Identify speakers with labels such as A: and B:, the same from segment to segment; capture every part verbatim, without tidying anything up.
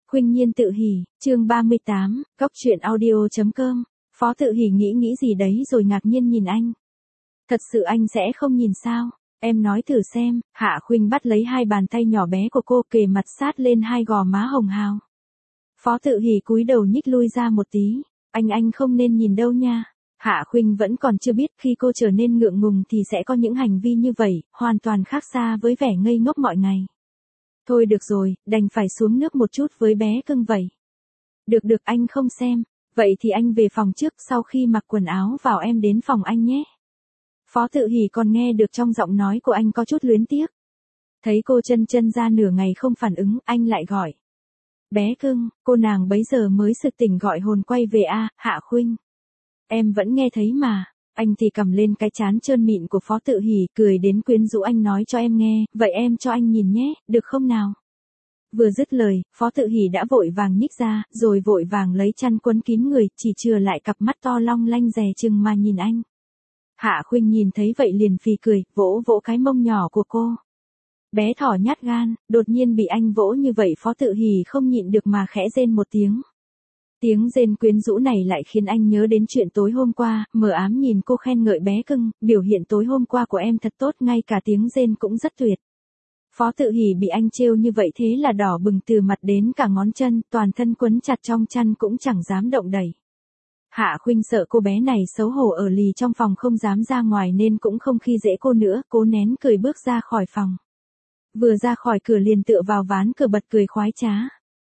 A: Khuynh Nhiên tự hỉ, chương ba mươi tám, góc truyện audio.com. Phó Tự Hỉ nghĩ nghĩ gì đấy rồi ngạc nhiên nhìn anh. Thật sự anh sẽ không nhìn sao? Em nói thử xem. Hạ Khuynh bắt lấy hai bàn tay nhỏ bé của cô kề mặt sát lên hai gò má hồng hào. Phó Tự Hỉ cúi đầu nhích lui ra một tí. Anh anh không nên nhìn đâu nha. Hạ Khuynh vẫn còn chưa biết khi cô trở nên ngượng ngùng thì sẽ có những hành vi như vậy, hoàn toàn khác xa với vẻ ngây ngốc mọi ngày. Thôi được rồi, đành phải xuống nước một chút với bé cưng vậy. Được được anh không xem, vậy thì anh về phòng trước, sau khi mặc quần áo vào em đến phòng anh nhé. Phó Tự Hỉ còn nghe được trong giọng nói của anh có chút luyến tiếc. Thấy cô chân chân ra nửa ngày không phản ứng, anh lại gọi. Bé cưng, cô nàng bấy giờ mới sực tỉnh gọi hồn quay về a, à, Hạ Khuynh. Em vẫn nghe thấy mà. Anh thì cầm lên cái trán trơn mịn của Phó Tự Hỉ, cười đến quyến rũ. Anh nói cho em nghe, vậy em cho anh nhìn nhé, được không nào? Vừa dứt lời, Phó Tự Hỉ đã vội vàng nhích ra, rồi vội vàng lấy chăn quấn kín người, chỉ chừa lại cặp mắt to long lanh dè chừng mà nhìn anh. Hạ Khuynh nhìn thấy vậy liền phì cười, vỗ vỗ cái mông nhỏ của cô. Bé thỏ nhát gan, đột nhiên bị anh vỗ như vậy Phó Tự Hỉ không nhịn được mà khẽ rên một tiếng. Tiếng rên quyến rũ này lại khiến anh nhớ đến chuyện tối hôm qua, mờ ám nhìn cô khen ngợi bé cưng, biểu hiện tối hôm qua của em thật tốt, ngay cả tiếng rên cũng rất tuyệt. Phó Tự Hỉ bị anh trêu như vậy thế là đỏ bừng từ mặt đến cả ngón chân, toàn thân quấn chặt trong chăn cũng chẳng dám động đậy. Hạ Khuynh sợ cô bé này xấu hổ ở lì trong phòng không dám ra ngoài nên cũng không khi dễ cô nữa, cố nén cười bước ra khỏi phòng. Vừa ra khỏi cửa liền tựa vào ván cửa bật cười khoái trá.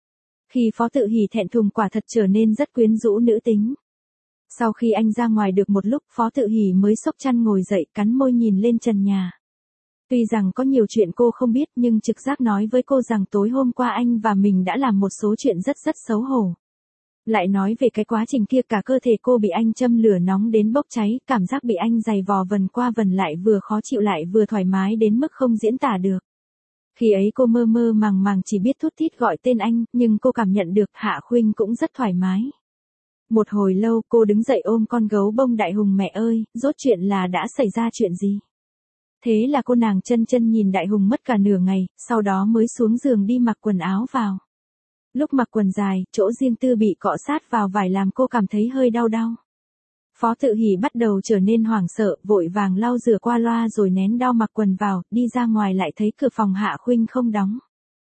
A: Khi Phó Tự Hỉ thẹn thùng quả thật trở nên rất quyến rũ nữ tính. Sau khi anh ra ngoài được một lúc, Phó Tự Hỉ mới xốc chăn ngồi dậy, cắn môi nhìn lên trần nhà. Tuy rằng có nhiều chuyện cô không biết nhưng trực giác nói với cô rằng tối hôm qua anh và mình đã làm một số chuyện rất rất xấu hổ. Lại nói về cái quá trình kia, cả cơ thể cô bị anh châm lửa nóng đến bốc cháy, cảm giác bị anh giày vò vần qua vần lại vừa khó chịu lại vừa thoải mái đến mức không diễn tả được. Khi ấy cô mơ mơ màng màng chỉ biết thút thít gọi tên anh, nhưng cô cảm nhận được Hạ Khuynh cũng rất thoải mái. Một hồi lâu cô đứng dậy ôm con gấu bông Đại Hùng. Mẹ ơi, rốt chuyện là đã xảy ra chuyện gì? Thế là cô nàng chân chân nhìn Đại Hùng mất cả nửa ngày, sau đó mới xuống giường đi mặc quần áo vào. Lúc mặc quần dài, chỗ riêng tư bị cọ sát vào vải làm cô cảm thấy hơi đau đau. Phó Tự Hỉ bắt đầu trở nên hoảng sợ, vội vàng lau rửa qua loa rồi nén đau mặc quần vào, đi ra ngoài lại thấy cửa phòng Hạ Khuynh không đóng.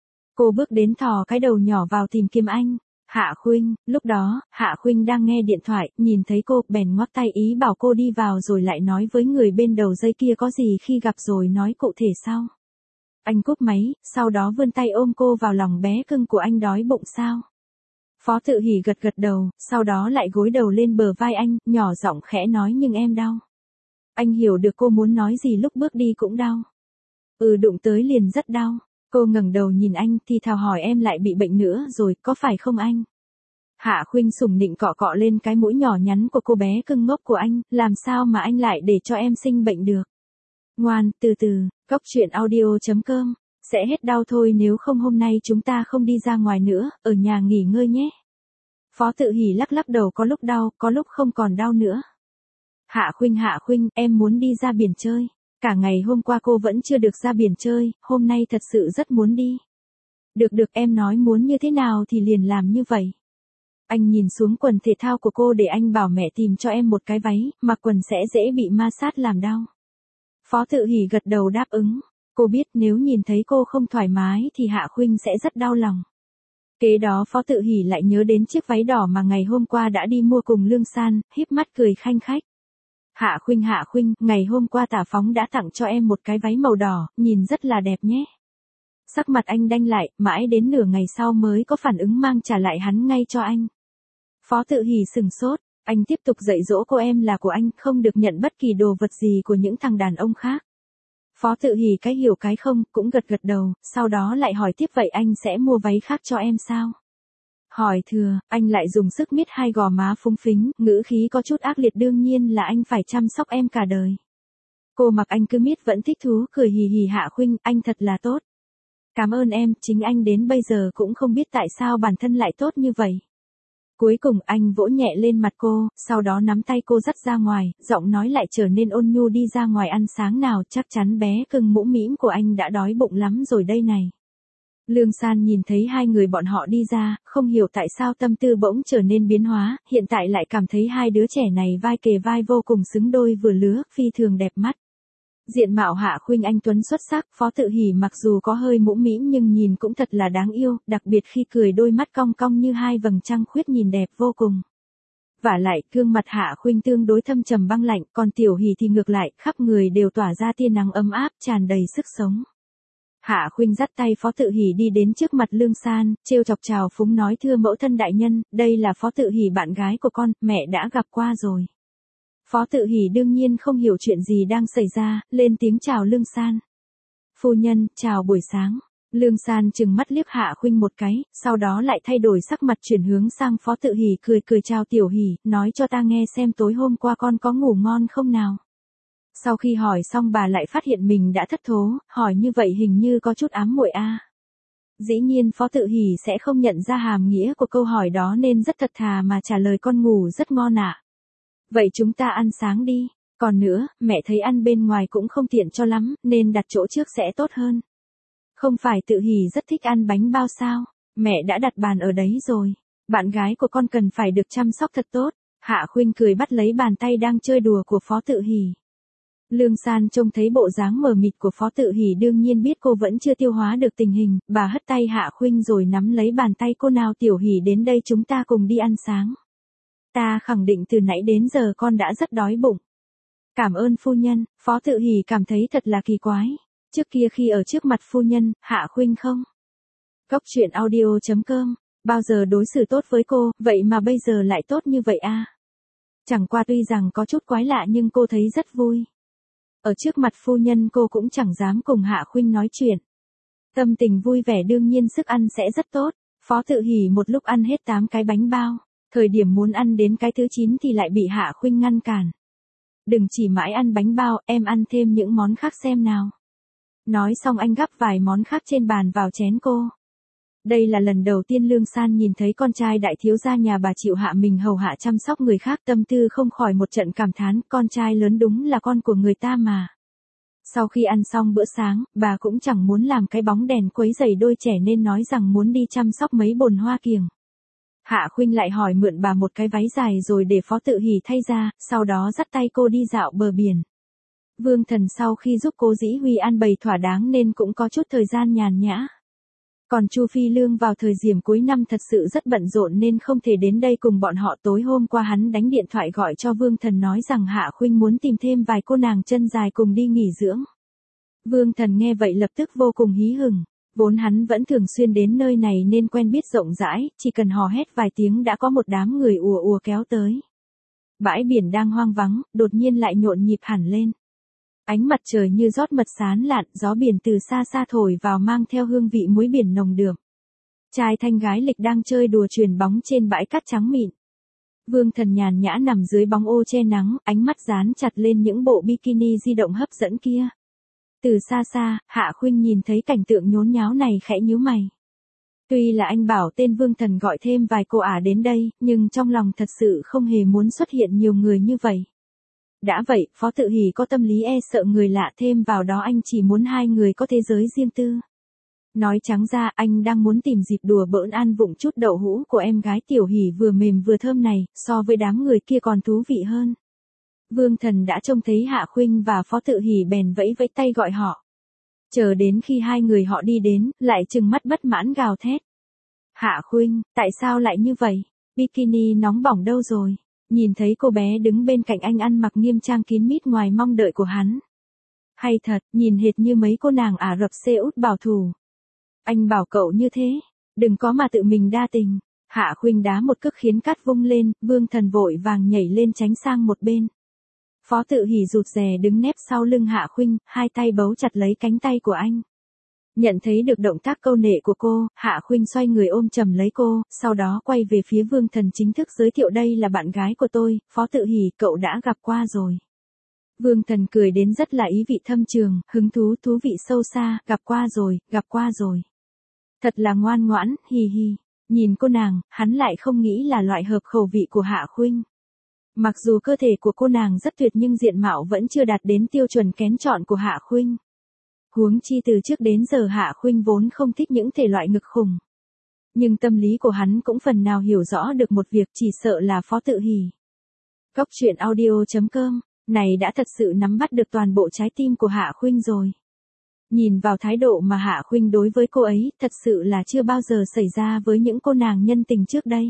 A: Cô bước đến thò cái đầu nhỏ vào tìm kiếm anh. Hạ Khuynh, lúc đó, Hạ Khuynh đang nghe điện thoại, nhìn thấy cô, bèn ngoắc tay ý bảo cô đi vào rồi lại nói với người bên đầu dây kia có gì khi gặp rồi nói cụ thể sau. Anh cúp máy, sau đó vươn tay ôm cô vào lòng. Bé cưng của anh đói bụng sao? Phó Tự Hỉ gật gật đầu, sau đó lại gối đầu lên bờ vai anh, nhỏ giọng khẽ nói nhưng em đau. Anh hiểu được cô muốn nói gì, lúc bước đi cũng đau. Ừ, đụng tới liền rất đau. Cô ngẩng đầu nhìn anh thì thào hỏi em lại bị bệnh nữa rồi, có phải không anh? Hạ Khuynh sủng nịnh cọ cọ lên cái mũi nhỏ nhắn của cô bé cưng ngốc của anh, làm sao mà anh lại để cho em sinh bệnh được? Ngoan, từ từ, góc truyện audio.com. Sẽ hết đau thôi, nếu không hôm nay chúng ta không đi ra ngoài nữa, ở nhà nghỉ ngơi nhé. Phó Tự Hỉ lắc lắc đầu, có lúc đau, có lúc không còn đau nữa. Hạ Khuynh Hạ Khuynh, em muốn đi ra biển chơi. Cả ngày hôm qua cô vẫn chưa được ra biển chơi, hôm nay thật sự rất muốn đi. Được được, em nói muốn như thế nào thì liền làm như vậy. Anh nhìn xuống quần thể thao của cô, để anh bảo mẹ tìm cho em một cái váy, mặc quần sẽ dễ bị ma sát làm đau. Phó Tự Hỉ gật đầu đáp ứng. Cô biết nếu nhìn thấy cô không thoải mái thì Hạ Khuynh sẽ rất đau lòng. Kế đó Phó Tự Hỉ lại nhớ đến chiếc váy đỏ mà ngày hôm qua đã đi mua cùng Lương San, híp mắt cười khanh khách. Hạ Khuynh Hạ Khuynh, ngày hôm qua Tả Phóng đã tặng cho em một cái váy màu đỏ, nhìn rất là đẹp nhé. Sắc mặt anh đanh lại, mãi đến nửa ngày sau mới có phản ứng mang trả lại hắn ngay cho anh. Phó Tự Hỉ sừng sốt, anh tiếp tục dạy dỗ cô em là của anh, không được nhận bất kỳ đồ vật gì của những thằng đàn ông khác. Phó Tự Hỉ cái hiểu cái không, cũng gật gật đầu, sau đó lại hỏi tiếp vậy anh sẽ mua váy khác cho em sao? Hỏi thừa, anh lại dùng sức miết hai gò má phúng phính, ngữ khí có chút ác liệt, đương nhiên là anh phải chăm sóc em cả đời. Cô mặc anh cứ miết vẫn thích thú, cười hì hì. Hạ Khuynh, anh thật là tốt. Cảm ơn em, chính anh đến bây giờ cũng không biết tại sao bản thân lại tốt như vậy. Cuối cùng anh vỗ nhẹ lên mặt cô, sau đó nắm tay cô dắt ra ngoài, giọng nói lại trở nên ôn nhu, đi ra ngoài ăn sáng nào, chắc chắn bé cưng mũm mĩm của anh đã đói bụng lắm rồi đây này. Lương San nhìn thấy hai người bọn họ đi ra, không hiểu tại sao tâm tư bỗng trở nên biến hóa, hiện tại lại cảm thấy hai đứa trẻ này vai kề vai vô cùng xứng đôi vừa lứa, phi thường đẹp mắt. Diện mạo Hạ Khuynh anh tuấn xuất sắc, Phó Tự Hỉ mặc dù có hơi mũm mĩm nhưng nhìn cũng thật là đáng yêu, đặc biệt khi cười đôi mắt cong cong như hai vầng trăng khuyết nhìn đẹp vô cùng. Vả lại, gương mặt Hạ Khuynh tương đối thâm trầm băng lạnh, còn Tiểu Hỉ thì ngược lại, khắp người đều tỏa ra tia nắng ấm áp, tràn đầy sức sống. Hạ Khuynh dắt tay Phó Tự Hỉ đi đến trước mặt Lương San, trêu chọc chào phúng nói thưa mẫu thân đại nhân, đây là Phó Tự Hỉ bạn gái của con, mẹ đã gặp qua rồi. Phó Tự Hỉ đương nhiên không hiểu chuyện gì đang xảy ra, lên tiếng chào Lương San. Phu nhân, chào buổi sáng. Lương San trừng mắt liếc Hạ Khuynh một cái, sau đó lại thay đổi sắc mặt chuyển hướng sang Phó Tự Hỉ cười cười chào Tiểu Hỉ, nói cho ta nghe xem tối hôm qua con có ngủ ngon không nào. Sau khi hỏi xong bà lại phát hiện mình đã thất thố, hỏi như vậy hình như có chút ám muội a. Dĩ nhiên Phó Tự Hỉ sẽ không nhận ra hàm nghĩa của câu hỏi đó nên rất thật thà mà trả lời con ngủ rất ngon ạ. À. Vậy chúng ta ăn sáng đi, còn nữa, mẹ thấy ăn bên ngoài cũng không tiện cho lắm, nên đặt chỗ trước sẽ tốt hơn. Không phải Tự Hỉ rất thích ăn bánh bao sao, mẹ đã đặt bàn ở đấy rồi, bạn gái của con cần phải được chăm sóc thật tốt. Hạ Khuynh cười bắt lấy bàn tay đang chơi đùa của Phó Tự Hỉ. Lương San trông thấy bộ dáng mờ mịt của Phó Tự Hỉ đương nhiên biết cô vẫn chưa tiêu hóa được tình hình, bà hất tay Hạ Khuynh rồi nắm lấy bàn tay cô nào Tiểu Hỉ đến đây chúng ta cùng đi ăn sáng. Ta khẳng định từ nãy đến giờ con đã rất đói bụng. Cảm ơn phu nhân, Phó Tự Hỉ cảm thấy thật là kỳ quái. Trước kia khi ở trước mặt phu nhân, Hạ Khuynh không. Cốc truyện audio chấm com, bao giờ đối xử tốt với cô, vậy mà bây giờ lại tốt như vậy a. À? Chẳng qua tuy rằng có chút quái lạ nhưng cô thấy rất vui. Ở trước mặt phu nhân cô cũng chẳng dám cùng Hạ Khuynh nói chuyện. Tâm tình vui vẻ đương nhiên sức ăn sẽ rất tốt. Phó Tự Hỉ một lúc ăn hết tám cái bánh bao. Thời điểm muốn ăn đến cái thứ chín thì lại bị Hạ Khuynh ngăn cản. Đừng chỉ mãi ăn bánh bao, em ăn thêm những món khác xem nào. Nói xong anh gắp vài món khác trên bàn vào chén cô. Đây là lần đầu tiên Lương San nhìn thấy con trai đại thiếu gia nhà bà chịu hạ mình hầu hạ chăm sóc người khác, tâm tư không khỏi một trận cảm thán, con trai lớn đúng là con của người ta mà. Sau khi ăn xong bữa sáng, bà cũng chẳng muốn làm cái bóng đèn quấy rầy đôi trẻ nên nói rằng muốn đi chăm sóc mấy bồn hoa kiểng. Hạ Khuynh lại hỏi mượn bà một cái váy dài rồi để Phó Tự Hỉ thay ra, sau đó dắt tay cô đi dạo bờ biển. Vương Thần sau khi giúp Cố Dĩ Huy an bày thỏa đáng nên cũng có chút thời gian nhàn nhã. Còn Chu Phi Lương vào thời điểm cuối năm thật sự rất bận rộn nên không thể đến đây cùng bọn họ. Tối hôm qua hắn đánh điện thoại gọi cho Vương Thần nói rằng Hạ Khuynh muốn tìm thêm vài cô nàng chân dài cùng đi nghỉ dưỡng. Vương Thần nghe vậy lập tức vô cùng hí hửng. Vốn hắn vẫn thường xuyên đến nơi này nên quen biết rộng rãi, chỉ cần hò hét vài tiếng đã có một đám người ùa ùa kéo tới. Bãi biển đang hoang vắng, đột nhiên lại nhộn nhịp hẳn lên. Ánh mặt trời như rót mật sán lạn, gió biển từ xa xa thổi vào mang theo hương vị muối biển nồng đượm. Trai thanh gái lịch đang chơi đùa chuyền bóng trên bãi cát trắng mịn. Vương Thần nhàn nhã nằm dưới bóng ô che nắng, ánh mắt dán chặt lên những bộ bikini di động hấp dẫn kia. Từ xa xa, Hạ Khuynh nhìn thấy cảnh tượng nhốn nháo này khẽ nhíu mày. Tuy là anh bảo tên Vương Thần gọi thêm vài cô ả đến đây, nhưng trong lòng thật sự không hề muốn xuất hiện nhiều người như vậy. Đã vậy, Phó Tự Hỉ có tâm lý e sợ người lạ, thêm vào đó anh chỉ muốn hai người có thế giới riêng tư. Nói trắng ra, anh đang muốn tìm dịp đùa bỡn ăn vụng chút đậu hũ của em gái Tiểu Hỉ vừa mềm vừa thơm này, so với đám người kia còn thú vị hơn. Vương Thần đã trông thấy Hạ Khuynh và Phó Tự Hỉ bèn vẫy vẫy tay gọi họ. Chờ đến khi hai người họ đi đến, lại trừng mắt bất mãn gào thét. Hạ Khuynh, tại sao lại như vậy? Bikini nóng bỏng đâu rồi? Nhìn thấy cô bé đứng bên cạnh anh ăn mặc nghiêm trang kín mít ngoài mong đợi của hắn. Hay thật, nhìn hệt như mấy cô nàng Ả Rập Xê Út bảo thủ. Anh bảo cậu như thế, đừng có mà tự mình đa tình. Hạ Khuynh đá một cước khiến cát vung lên, Vương Thần vội vàng nhảy lên tránh sang một bên. Phó Tự Hỉ rụt rè đứng nép sau lưng Hạ Khuynh, hai tay bấu chặt lấy cánh tay của anh. Nhận thấy được động tác câu nệ của cô, Hạ Khuynh xoay người ôm chầm lấy cô, sau đó quay về phía Vương Thần chính thức giới thiệu đây là bạn gái của tôi, Phó Tự Hỉ, cậu đã gặp qua rồi. Vương Thần cười đến rất là ý vị thâm trường, hứng thú thú vị sâu xa, gặp qua rồi, gặp qua rồi. Thật là ngoan ngoãn, hì hì. Nhìn cô nàng, hắn lại không nghĩ là loại hợp khẩu vị của Hạ Khuynh. Mặc dù cơ thể của cô nàng rất tuyệt nhưng diện mạo vẫn chưa đạt đến tiêu chuẩn kén chọn của Hạ Khuynh. Huống chi từ trước đến giờ Hạ Khuynh vốn không thích những thể loại ngực khủng. Nhưng tâm lý của hắn cũng phần nào hiểu rõ được một việc, chỉ sợ là Phó Tự Hỉ. Cốc truyện audio chấm com, này đã thật sự nắm bắt được toàn bộ trái tim của Hạ Khuynh rồi. Nhìn vào thái độ mà Hạ Khuynh đối với cô ấy, thật sự là chưa bao giờ xảy ra với những cô nàng nhân tình trước đây.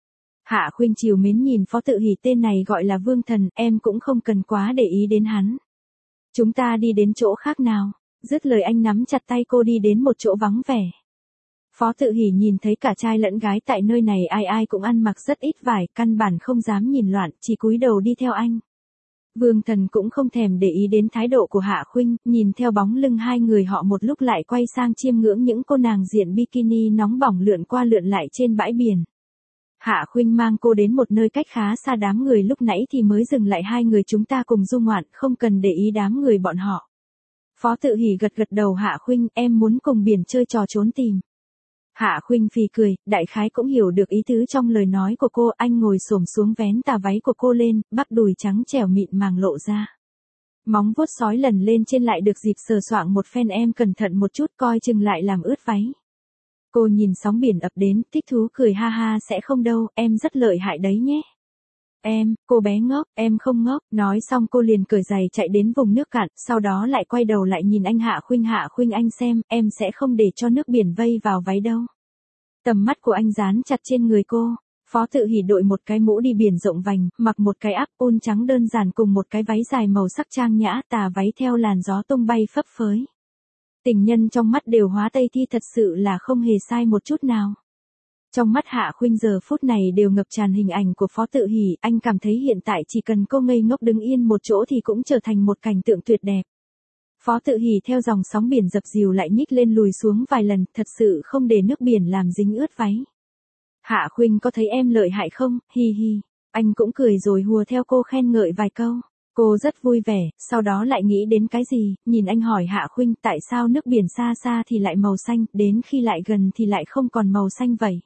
A: Hạ Khuynh trìu mến nhìn Phó Tự Hỉ, tên này gọi là Vương Thần, em cũng không cần quá để ý đến hắn. Chúng ta đi đến chỗ khác nào. Dứt lời anh nắm chặt tay cô đi đến một chỗ vắng vẻ. Phó Tự Hỉ nhìn thấy cả trai lẫn gái tại nơi này ai ai cũng ăn mặc rất ít vải, căn bản không dám nhìn loạn, chỉ cúi đầu đi theo anh. Vương Thần cũng không thèm để ý đến thái độ của Hạ Khuynh, nhìn theo bóng lưng hai người họ một lúc lại quay sang chiêm ngưỡng những cô nàng diện bikini nóng bỏng lượn qua lượn lại trên bãi biển. Hạ Khuynh mang cô đến một nơi cách khá xa đám người lúc nãy thì mới dừng lại, hai người chúng ta cùng du ngoạn, không cần để ý đám người bọn họ. Phó Tự Hỉ gật gật đầu. Hạ Khuynh, em muốn cùng biển chơi trò trốn tìm. Hạ Khuynh phì cười, đại khái cũng hiểu được ý tứ trong lời nói của cô, anh ngồi xổm xuống vén tà váy của cô lên, bắp đùi trắng trẻo mịn màng lộ ra. Móng vuốt sói lần lên trên lại được dịp sờ soạng một phen, em cẩn thận một chút coi chừng lại làm ướt váy. Cô nhìn sóng biển ập đến, thích thú cười ha ha, sẽ không đâu, em rất lợi hại đấy nhé. Em, cô bé ngốc, em không ngốc, nói xong cô liền cởi giày chạy đến vùng nước cạn, sau đó lại quay đầu lại nhìn anh Hạ Khuynh. Hạ Khuynh, anh xem, em sẽ không để cho nước biển vây vào váy đâu. Tầm mắt của anh dán chặt trên người cô. Phó Tự Hỉ đội một cái mũ đi biển rộng vành, mặc một cái áp ôn trắng đơn giản cùng một cái váy dài màu sắc trang nhã, tà váy theo làn gió tung bay phấp phới. Tình nhân trong mắt đều hóa tây thi, thật sự là không hề sai một chút nào. Trong mắt Hạ Khuynh giờ phút này đều ngập tràn hình ảnh của Phó Tự Hỉ, anh cảm thấy hiện tại chỉ cần cô ngây ngốc đứng yên một chỗ thì cũng trở thành một cảnh tượng tuyệt đẹp. Phó Tự Hỉ theo dòng sóng biển dập dìu lại nhích lên lùi xuống vài lần, thật sự không để nước biển làm dính ướt váy. Hạ Khuynh, có thấy em lợi hại không, hi hi. Anh cũng cười rồi hùa theo cô khen ngợi vài câu. Cô rất vui vẻ, sau đó lại nghĩ đến cái gì, nhìn anh hỏi Hạ Khuynh, tại sao nước biển xa xa thì lại màu xanh, đến khi lại gần thì lại không còn màu xanh vậy?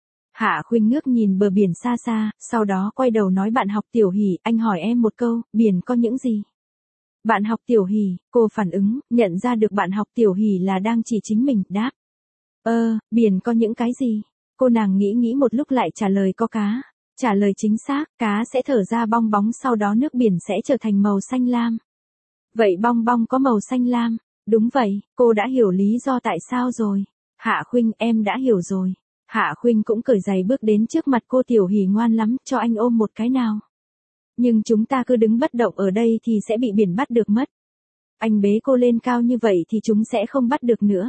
A: Hạ Khuynh ngước nhìn bờ biển xa xa, sau đó quay đầu nói, bạn học Tiểu Hỉ, anh hỏi em một câu, biển có những gì? Bạn học Tiểu Hỉ, cô phản ứng, nhận ra được bạn học Tiểu Hỉ là đang chỉ chính mình, đáp. Ơ, biển có những cái gì? Cô nàng nghĩ nghĩ một lúc lại trả lời, có cá. Trả lời chính xác, cá sẽ thở ra bong bóng, sau đó nước biển sẽ trở thành màu xanh lam. Vậy bong bong có màu xanh lam? Đúng vậy, cô đã hiểu lý do tại sao rồi. Hạ Khuynh, em đã hiểu rồi. Hạ Khuynh cũng cởi giày bước đến trước mặt cô. Tiểu Hỉ ngoan lắm, cho anh ôm một cái nào. Nhưng chúng ta cứ đứng bất động ở đây thì sẽ bị biển bắt được mất. Anh bế cô lên cao như vậy thì chúng sẽ không bắt được nữa.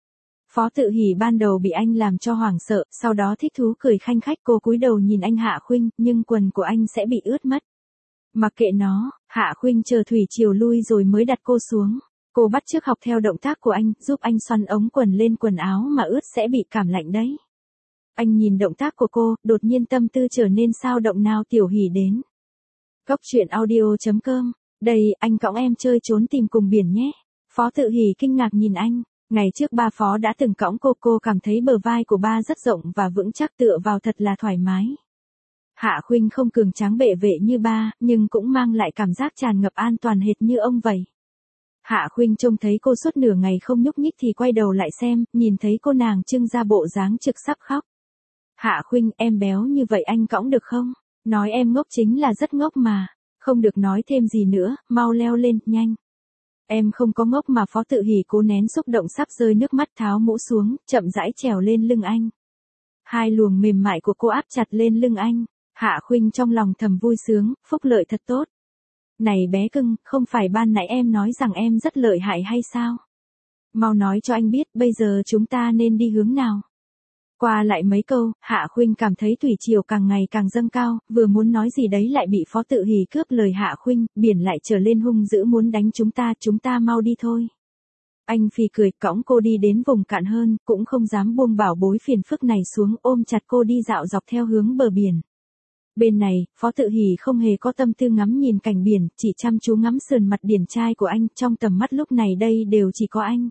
A: Phó Tự Hỉ ban đầu bị anh làm cho hoảng sợ, sau đó thích thú cười khanh khách. Cô cúi đầu nhìn anh Hạ Khuynh, nhưng quần của anh sẽ bị ướt mất. Mặc kệ nó, Hạ Khuynh chờ thủy triều lui rồi mới đặt cô xuống. Cô bắt chước học theo động tác của anh, giúp anh xoăn ống quần lên, quần áo mà ướt sẽ bị cảm lạnh đấy. Anh nhìn động tác của cô, đột nhiên tâm tư trở nên sao động. Nào Tiểu Hỉ đến. Cốc truyện audio chấm com, đây, anh cõng em chơi trốn tìm cùng biển nhé. Phó Tự Hỉ kinh ngạc nhìn anh. Ngày trước ba Phó đã từng cõng cô, cô cảm thấy bờ vai của ba rất rộng và vững chắc, tựa vào thật là thoải mái. Hạ Khuynh không cường tráng bệ vệ như ba, nhưng cũng mang lại cảm giác tràn ngập an toàn hệt như ông vậy. Hạ Khuynh trông thấy cô suốt nửa ngày không nhúc nhích thì quay đầu lại xem, nhìn thấy cô nàng trưng ra bộ dáng trực sắp khóc. Hạ Khuynh, em béo như vậy anh cõng được không? Nói em ngốc chính là rất ngốc mà. Không được nói thêm gì nữa, mau leo lên, nhanh. Em không có ngốc mà. Phó Tự Hỉ cố nén xúc động sắp rơi nước mắt, tháo mũ xuống, chậm rãi trèo lên lưng anh. Hai luồng mềm mại của cô áp chặt lên lưng anh. Hạ Khuynh trong lòng thầm vui sướng, phúc lợi thật tốt. Này bé cưng, không phải ban nãy em nói rằng em rất lợi hại hay sao? Mau nói cho anh biết, bây giờ chúng ta nên đi hướng nào? Qua lại mấy câu, Hạ Khuynh cảm thấy thủy triều càng ngày càng dâng cao, vừa muốn nói gì đấy lại bị Phó Tự Hỉ cướp lời. Hạ Khuynh, biển lại trở lên hung dữ muốn đánh chúng ta, chúng ta mau đi thôi. Anh phì cười, cõng cô đi đến vùng cạn hơn, cũng không dám buông bảo bối phiền phức này xuống, ôm chặt cô đi dạo dọc theo hướng bờ biển. Bên này, Phó Tự Hỉ không hề có tâm tư ngắm nhìn cảnh biển, chỉ chăm chú ngắm sườn mặt điển trai của anh, trong tầm mắt lúc này đây đều chỉ có anh.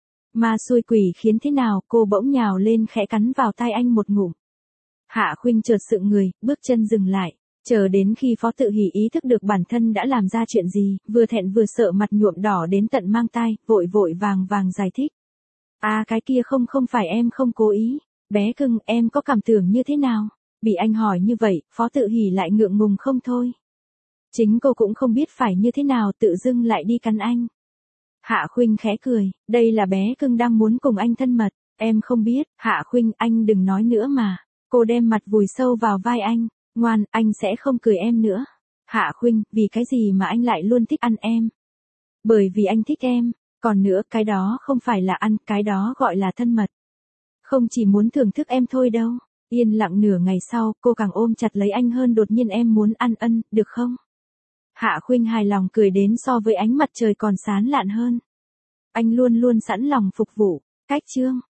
A: Ma xui quỷ khiến thế nào, cô bỗng nhào lên khẽ cắn vào tai anh một ngụm. Hạ Khuynh chợt sững người, bước chân dừng lại. Chờ đến khi Phó Tự Hỉ ý thức được bản thân đã làm ra chuyện gì, vừa thẹn vừa sợ mặt nhuộm đỏ đến tận mang tai, vội vội vàng vàng giải thích. À cái kia không không phải em không cố ý, bé cưng em có cảm tưởng như thế nào? Bị anh hỏi như vậy, Phó Tự Hỉ lại ngượng ngùng không thôi. Chính cô cũng không biết phải như thế nào tự dưng lại đi cắn anh. Hạ Khuynh khẽ cười, đây là bé cưng đang muốn cùng anh thân mật, em không biết, Hạ Khuynh anh đừng nói nữa mà. Cô đem mặt vùi sâu vào vai anh, ngoan, anh sẽ không cười em nữa. Hạ Khuynh, vì cái gì mà anh lại luôn thích ăn em? Bởi vì anh thích em, còn nữa cái đó không phải là ăn, cái đó gọi là thân mật. Không chỉ muốn thưởng thức em thôi đâu. Yên lặng nửa ngày sau, cô càng ôm chặt lấy anh hơn đột nhiên em muốn ăn ân, được không? Hạ Khuynh hài lòng cười đến so với ánh mặt trời còn sáng lạn hơn. Anh luôn luôn sẵn lòng phục vụ. Cách chương